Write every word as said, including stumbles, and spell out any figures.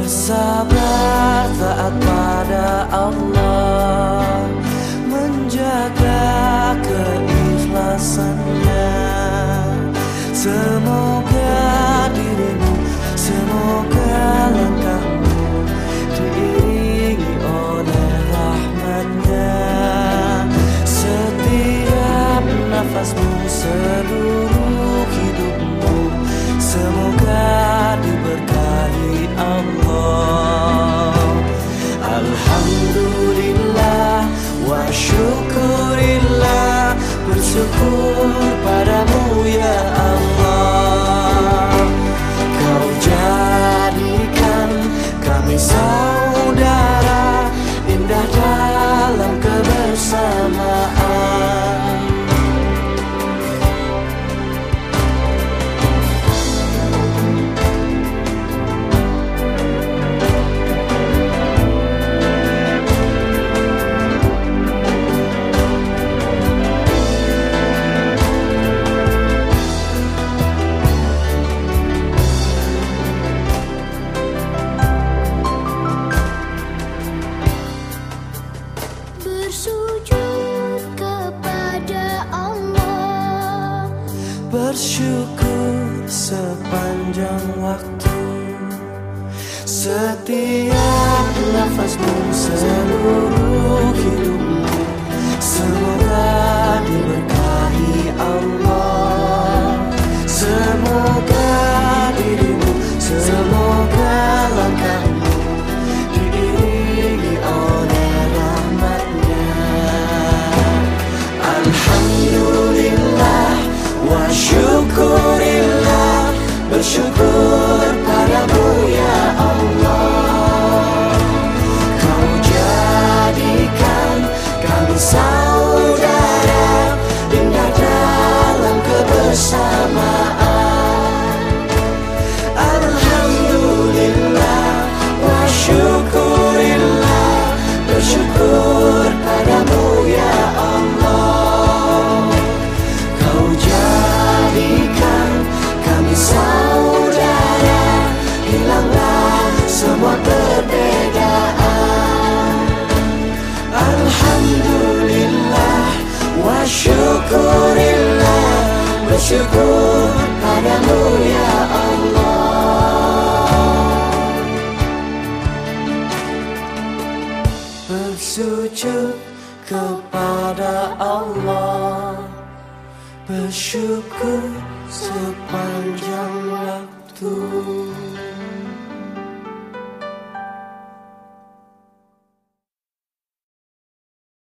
bersabar taat pada Allah, menjaga keikhlasannya. Semoga dirimu, semoga langkahmu diiringi oleh rahmatnya. Setiap nafasmu, seluruh hidupmu, semoga diberkahi Allah. Alhamdulillah wa syukurillah, bersyukur padamu ya Allah. Kau jadikan kami saudara, indah dalam kebersamaan. Bersujud kepada Allah, bersyukur sepanjang waktu. Setiap nafasmu, seluruh hidupmu, semoga diberkahi Allah. Semoga dirimu, semoga langkahmu diiringi oleh rahmatnya. Alhamdulillah wa syukurillah, bersyukur padamu ya Allah. Kau jadikan kami saudara, indah dalam kebersamaan. Alhamdulillah wa syukurillah, bersyukur padamu ya Allah. Kau jadikan kami saudara, hilanglah semua perbedaan. Alhamdulillah wa syukurillah, bersyukur padamu ya Allah. Bersujud kepada Allah, bersyukur sepanjang waktu.